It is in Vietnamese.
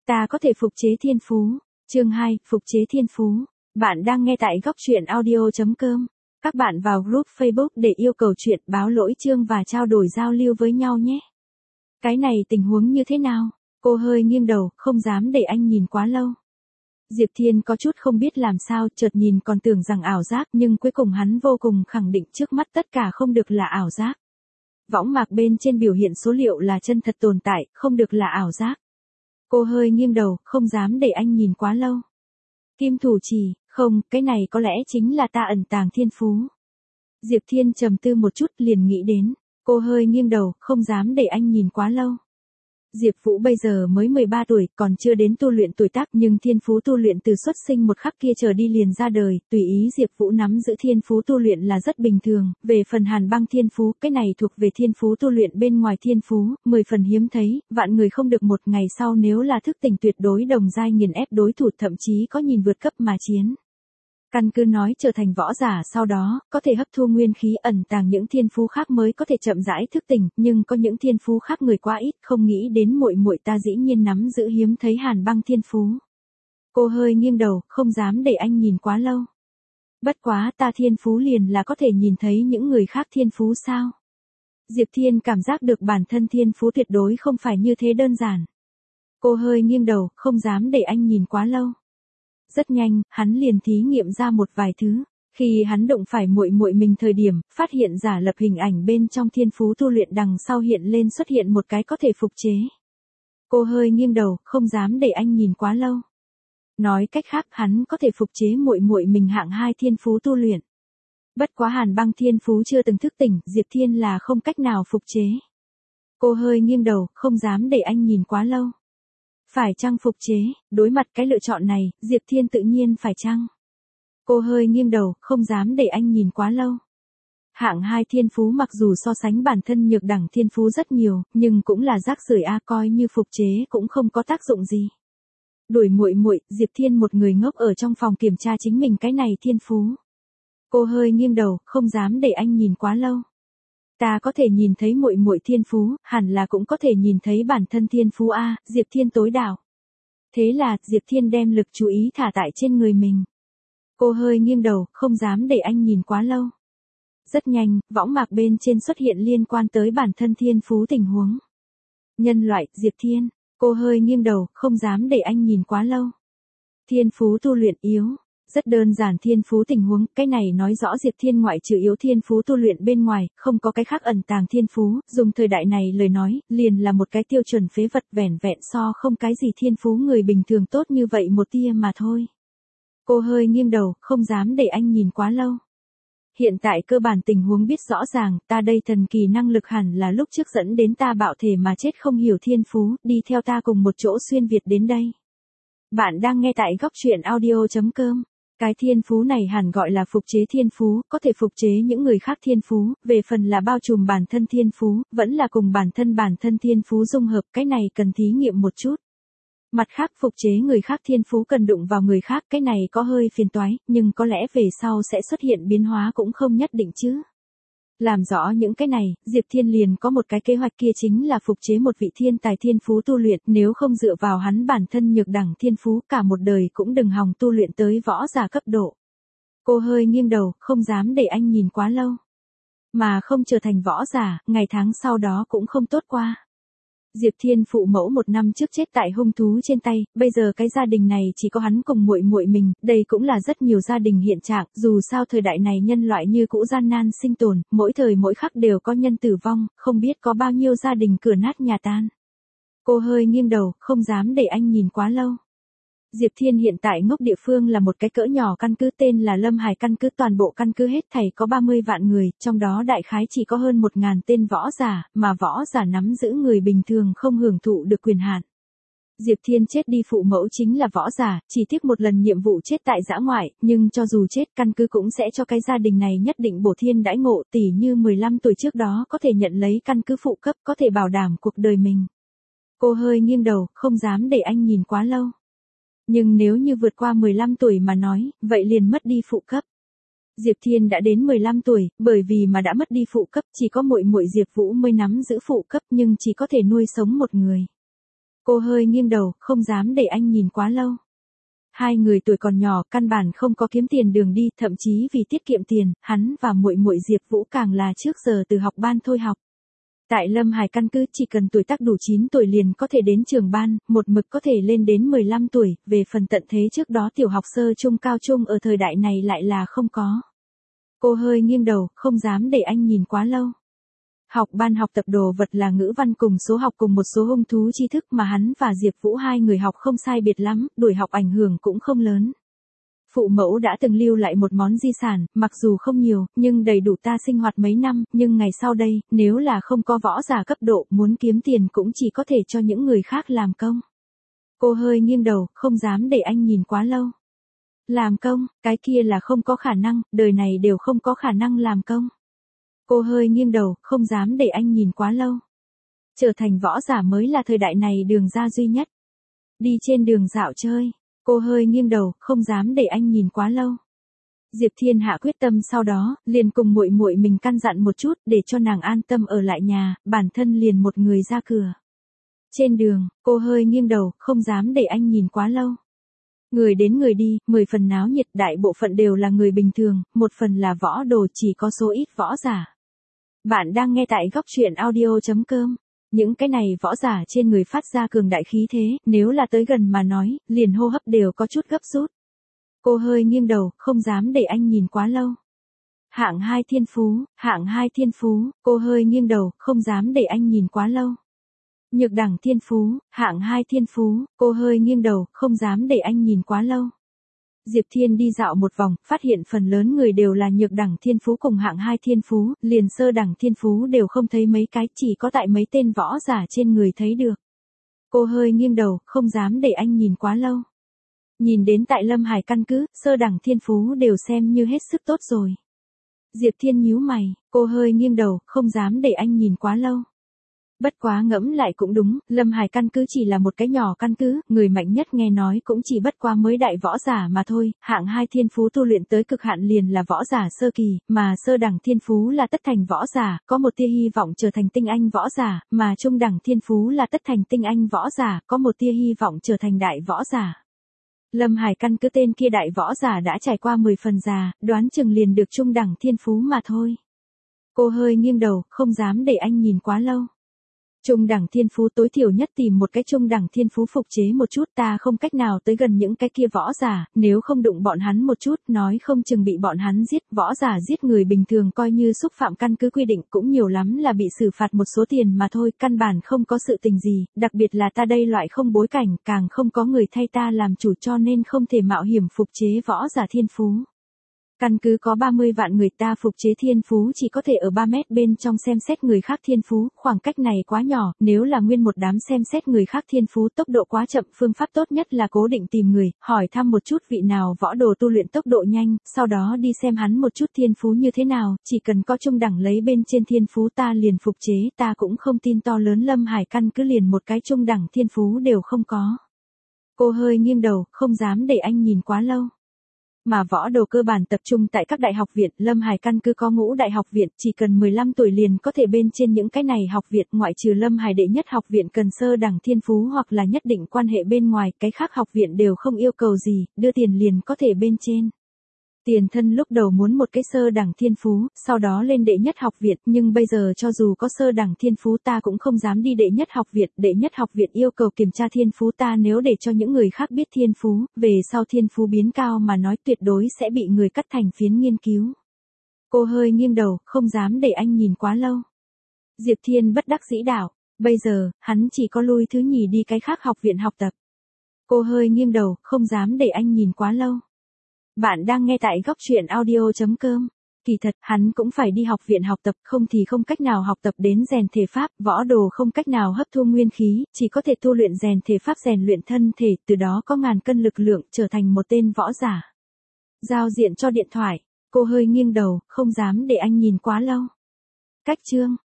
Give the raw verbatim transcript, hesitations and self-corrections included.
Ta có thể phục chế thiên phú. Chương hai, phục chế thiên phú. Bạn đang nghe tại góc truyện audio chấm com. Các bạn vào group Facebook để yêu cầu chuyện, báo lỗi chương và trao đổi giao lưu với nhau nhé. Cái này tình huống như thế nào? Cô hơi nghiêng đầu, không dám để anh nhìn quá lâu. Diệp Thiên có chút không biết làm sao, chợt nhìn còn tưởng rằng ảo giác, nhưng cuối cùng hắn vô cùng khẳng định trước mắt tất cả không được là ảo giác. Võng mạc bên trên biểu hiện số liệu là chân thật tồn tại, không được là ảo giác. Cô hơi nghiêng đầu, không dám để anh nhìn quá lâu. Kim thủ chỉ, không, cái này có lẽ chính là ta ẩn tàng thiên phú. Diệp Thiên trầm tư một chút liền nghĩ đến. Cô hơi nghiêng đầu, không dám để anh nhìn quá lâu. Diệp Vũ bây giờ mới mười ba tuổi, còn chưa đến tu luyện tuổi tác, nhưng thiên phú tu luyện từ xuất sinh một khắc kia trở đi liền ra đời, tùy ý Diệp Vũ nắm giữ thiên phú tu luyện là rất bình thường. Về phần Hàn Băng thiên phú, cái này thuộc về thiên phú tu luyện bên ngoài thiên phú, mười phần hiếm thấy, vạn người không được một, ngày sau nếu là thức tỉnh tuyệt đối đồng giai nghiền ép đối thủ, thậm chí có nhìn vượt cấp mà chiến. Căn cứ nói trở thành võ giả sau đó, có thể hấp thu nguyên khí ẩn tàng những thiên phú khác mới có thể chậm rãi thức tỉnh, nhưng có những thiên phú khác người quá ít, không nghĩ đến muội muội ta dĩ nhiên nắm giữ hiếm thấy Hàn Băng thiên phú. Cô hơi nghiêng đầu, không dám để anh nhìn quá lâu. Bất quá ta thiên phú liền là có thể nhìn thấy những người khác thiên phú sao? Diệp Thiên cảm giác được bản thân thiên phú tuyệt đối không phải như thế đơn giản. Cô hơi nghiêng đầu, không dám để anh nhìn quá lâu. Rất nhanh, hắn liền thí nghiệm ra một vài thứ. Khi hắn đụng phải muội muội mình thời điểm, phát hiện giả lập hình ảnh bên trong thiên phú tu luyện đằng sau hiện lên xuất hiện một cái có thể phục chế. Cô hơi nghiêng đầu, không dám để anh nhìn quá lâu. Nói cách khác, hắn có thể phục chế muội muội mình hạng hai thiên phú tu luyện. Bất quá Hàn Băng thiên phú chưa từng thức tỉnh, Diệp Thiên là không cách nào phục chế. Cô hơi nghiêng đầu, không dám để anh nhìn quá lâu. Phải chăng phục chế, đối mặt cái lựa chọn này, Diệp Thiên tự nhiên phải chăng. Cô hơi nghiêng đầu, không dám để anh nhìn quá lâu. Hạng hai thiên phú mặc dù so sánh bản thân nhược đẳng thiên phú rất nhiều, nhưng cũng là rác rưởi a, coi như phục chế cũng không có tác dụng gì. Đuổi muội muội, Diệp Thiên một người ngốc ở trong phòng kiểm tra chính mình cái này thiên phú. Cô hơi nghiêng đầu, không dám để anh nhìn quá lâu. Ta có thể nhìn thấy muội muội thiên phú, hẳn là cũng có thể nhìn thấy bản thân thiên phú a, Diệp Thiên tối đảo. Thế là, Diệp Thiên đem lực chú ý thả tại trên người mình. Cô hơi nghiêng đầu, không dám để anh nhìn quá lâu. Rất nhanh, võng mạc bên trên xuất hiện liên quan tới bản thân thiên phú tình huống. Nhân loại, Diệp Thiên. Cô hơi nghiêng đầu, không dám để anh nhìn quá lâu. Thiên phú tu luyện yếu. Rất đơn giản thiên phú tình huống, cái này nói rõ Diệp Thiên ngoại trừ yếu thiên phú tu luyện bên ngoài, không có cái khác ẩn tàng thiên phú, dùng thời đại này lời nói, liền là một cái tiêu chuẩn phế vật, vẻn vẹn so không cái gì thiên phú người bình thường tốt như vậy một tia mà thôi. Cô hơi nghiêng đầu, không dám để anh nhìn quá lâu. Hiện tại cơ bản tình huống biết rõ ràng, ta đây thần kỳ năng lực hẳn là lúc trước dẫn đến ta bạo thể mà chết không hiểu thiên phú, đi theo ta cùng một chỗ xuyên Việt đến đây. Bạn đang nghe tại góc truyện audio chấm com. Cái thiên phú này hẳn gọi là phục chế thiên phú, có thể phục chế những người khác thiên phú, về phần là bao trùm bản thân thiên phú, vẫn là cùng bản thân bản thân thiên phú dung hợp, cái này cần thí nghiệm một chút. Mặt khác phục chế người khác thiên phú cần đụng vào người khác, cái này có hơi phiền toái, nhưng có lẽ về sau sẽ xuất hiện biến hóa cũng không nhất định chứ. Làm rõ những cái này, Diệp Thiên liền có một cái kế hoạch, kia chính là phục chế một vị thiên tài thiên phú tu luyện, nếu không dựa vào hắn bản thân nhược đẳng thiên phú cả một đời cũng đừng hòng tu luyện tới võ giả cấp độ. Cô hơi nghiêng đầu, không dám để anh nhìn quá lâu. Mà không trở thành võ giả, ngày tháng sau đó cũng không tốt qua. Diệp Thiên phụ mẫu một năm trước chết tại hung thú trên tay, bây giờ cái gia đình này chỉ có hắn cùng muội muội mình, đây cũng là rất nhiều gia đình hiện trạng, dù sao thời đại này nhân loại như cũ gian nan sinh tồn, mỗi thời mỗi khắc đều có nhân tử vong, không biết có bao nhiêu gia đình cửa nát nhà tan. Cô hơi nghiêng đầu, không dám để anh nhìn quá lâu. Diệp Thiên hiện tại ngốc địa phương là một cái cỡ nhỏ căn cứ tên là Lâm Hải căn cứ, toàn bộ căn cứ hết thảy có ba mươi vạn người, trong đó đại khái chỉ có hơn một ngàn tên võ giả, mà võ giả nắm giữ người bình thường không hưởng thụ được quyền hạn. Diệp Thiên chết đi phụ mẫu chính là võ giả, chỉ tiếc một lần nhiệm vụ chết tại dã ngoại, nhưng cho dù chết căn cứ cũng sẽ cho cái gia đình này nhất định bổ thiên đãi ngộ, tỉ như mười lăm tuổi trước đó có thể nhận lấy căn cứ phụ cấp, có thể bảo đảm cuộc đời mình. Cô hơi nghiêng đầu, không dám để anh nhìn quá lâu. Nhưng nếu như vượt qua mười lăm tuổi mà nói, vậy liền mất đi phụ cấp. Diệp Thiên đã đến mười lăm tuổi, bởi vì mà đã mất đi phụ cấp, chỉ có muội muội Diệp Vũ mới nắm giữ phụ cấp, nhưng chỉ có thể nuôi sống một người. Cô hơi nghiêng đầu, không dám để anh nhìn quá lâu. Hai người tuổi còn nhỏ, căn bản không có kiếm tiền đường đi, thậm chí vì tiết kiệm tiền, hắn và muội muội Diệp Vũ càng là trước giờ từ học ban thôi học. Tại Lâm Hải căn cứ chỉ cần tuổi tác đủ chín tuổi liền có thể đến trường ban, một mực có thể lên đến mười lăm tuổi, về phần tận thế trước đó tiểu học sơ trung cao trung ở thời đại này lại là không có. Cô hơi nghiêng đầu, không dám để anh nhìn quá lâu. Học ban học tập đồ vật là ngữ văn cùng số học cùng một số hung thú tri thức mà hắn và Diệp Vũ hai người học không sai biệt lắm, đuổi học ảnh hưởng cũng không lớn. Phụ mẫu đã từng lưu lại một món di sản, mặc dù không nhiều, nhưng đầy đủ ta sinh hoạt mấy năm, nhưng ngày sau đây, nếu là không có võ giả cấp độ, muốn kiếm tiền cũng chỉ có thể cho những người khác làm công. Cô hơi nghiêng đầu, không dám để anh nhìn quá lâu. Làm công, cái kia là không có khả năng, đời này đều không có khả năng làm công. Cô hơi nghiêng đầu, không dám để anh nhìn quá lâu. Trở thành võ giả mới là thời đại này đường ra duy nhất. Đi trên đường dạo chơi. Cô hơi nghiêng đầu, không dám để anh nhìn quá lâu. Diệp Thiên hạ quyết tâm sau đó, liền cùng muội muội mình căn dặn một chút để cho nàng an tâm ở lại nhà, bản thân liền một người ra cửa. Trên đường, cô hơi nghiêng đầu, không dám để anh nhìn quá lâu. Người đến người đi, mười phần náo nhiệt, đại bộ phận đều là người bình thường, một phần là võ đồ, chỉ có số ít võ giả. Bạn đang nghe tại góc truyện audio chấm com. Những cái này võ giả trên người phát ra cường đại khí thế, nếu là tới gần mà nói, liền hô hấp đều có chút gấp rút. Cô hơi nghiêng đầu, không dám để anh nhìn quá lâu. Hạng hai thiên phú, hạng hai thiên phú, cô hơi nghiêng đầu, không dám để anh nhìn quá lâu. Nhược đẳng thiên phú, hạng hai thiên phú, cô hơi nghiêng đầu, không dám để anh nhìn quá lâu. Diệp Thiên đi dạo một vòng, phát hiện phần lớn người đều là nhược đẳng thiên phú cùng hạng hai thiên phú, liền sơ đẳng thiên phú đều không thấy mấy cái, chỉ có tại mấy tên võ giả trên người thấy được. Cô hơi nghiêng đầu, không dám để anh nhìn quá lâu. Nhìn đến tại Lâm Hải căn cứ, sơ đẳng thiên phú đều xem như hết sức tốt rồi. Diệp Thiên nhíu mày, cô hơi nghiêng đầu, không dám để anh nhìn quá lâu. Bất quá ngẫm lại cũng đúng, Lâm Hải căn cứ chỉ là một cái nhỏ căn cứ, người mạnh nhất nghe nói cũng chỉ bất quá mới đại võ giả mà thôi, hạng hai thiên phú tu luyện tới cực hạn liền là võ giả sơ kỳ, mà sơ đẳng thiên phú là tất thành võ giả, có một tia hy vọng trở thành tinh anh võ giả, mà trung đẳng thiên phú là tất thành tinh anh võ giả, có một tia hy vọng trở thành đại võ giả. Lâm Hải căn cứ tên kia đại võ giả đã trải qua mười phần già, đoán chừng liền được trung đẳng thiên phú mà thôi. Cô hơi nghiêng đầu, không dám để anh nhìn quá lâu. Trung đẳng thiên phú tối thiểu nhất tìm một cái trung đẳng thiên phú phục chế một chút, ta không cách nào tới gần những cái kia võ giả, nếu không đụng bọn hắn một chút, nói không chừng bị bọn hắn giết, võ giả giết người bình thường coi như xúc phạm căn cứ quy định cũng nhiều lắm là bị xử phạt một số tiền mà thôi, căn bản không có sự tình gì, đặc biệt là ta đây loại không bối cảnh, càng không có người thay ta làm chủ cho nên không thể mạo hiểm phục chế võ giả thiên phú. Căn cứ có ba mươi vạn người ta phục chế thiên phú chỉ có thể ở ba mét bên trong xem xét người khác thiên phú, khoảng cách này quá nhỏ, nếu là nguyên một đám xem xét người khác thiên phú tốc độ quá chậm, phương pháp tốt nhất là cố định tìm người, hỏi thăm một chút vị nào võ đồ tu luyện tốc độ nhanh, sau đó đi xem hắn một chút thiên phú như thế nào, chỉ cần có trung đẳng lấy bên trên thiên phú ta liền phục chế, ta cũng không tin to lớn Lâm Hải căn cứ liền một cái trung đẳng thiên phú đều không có. Cô hơi nghiêng đầu, không dám để anh nhìn quá lâu. Mà võ đồ cơ bản tập trung tại các đại học viện, Lâm Hải căn cứ có ngũ đại học viện, chỉ cần mười lăm tuổi liền có thể bên trên những cái này học viện, ngoại trừ Lâm Hải đệ nhất học viện cần sơ đẳng thiên phú hoặc là nhất định quan hệ bên ngoài, cái khác học viện đều không yêu cầu gì, đưa tiền liền có thể bên trên. Tiền thân lúc đầu muốn một cái sơ đẳng thiên phú, sau đó lên đệ nhất học viện, nhưng bây giờ cho dù có sơ đẳng thiên phú ta cũng không dám đi đệ nhất học viện, đệ nhất học viện yêu cầu kiểm tra thiên phú ta nếu để cho những người khác biết thiên phú, về sau thiên phú biến cao mà nói tuyệt đối sẽ bị người cắt thành phiến nghiên cứu. Cô hơi nghiêng đầu, không dám để anh nhìn quá lâu. Diệp Thiên bất đắc dĩ đảo, bây giờ, hắn chỉ có lui thứ nhì đi cái khác học viện học tập. Cô hơi nghiêng đầu, không dám để anh nhìn quá lâu. Bạn đang nghe tại góc truyện audio chấm com. Kỳ thật, hắn cũng phải đi học viện học tập, không thì không cách nào học tập đến rèn thể pháp, võ đồ không cách nào hấp thu nguyên khí, chỉ có thể tu luyện rèn thể pháp rèn luyện thân thể, từ đó có ngàn cân lực lượng, trở thành một tên võ giả. Giao diện cho điện thoại, cô hơi nghiêng đầu, không dám để anh nhìn quá lâu. Cách chương,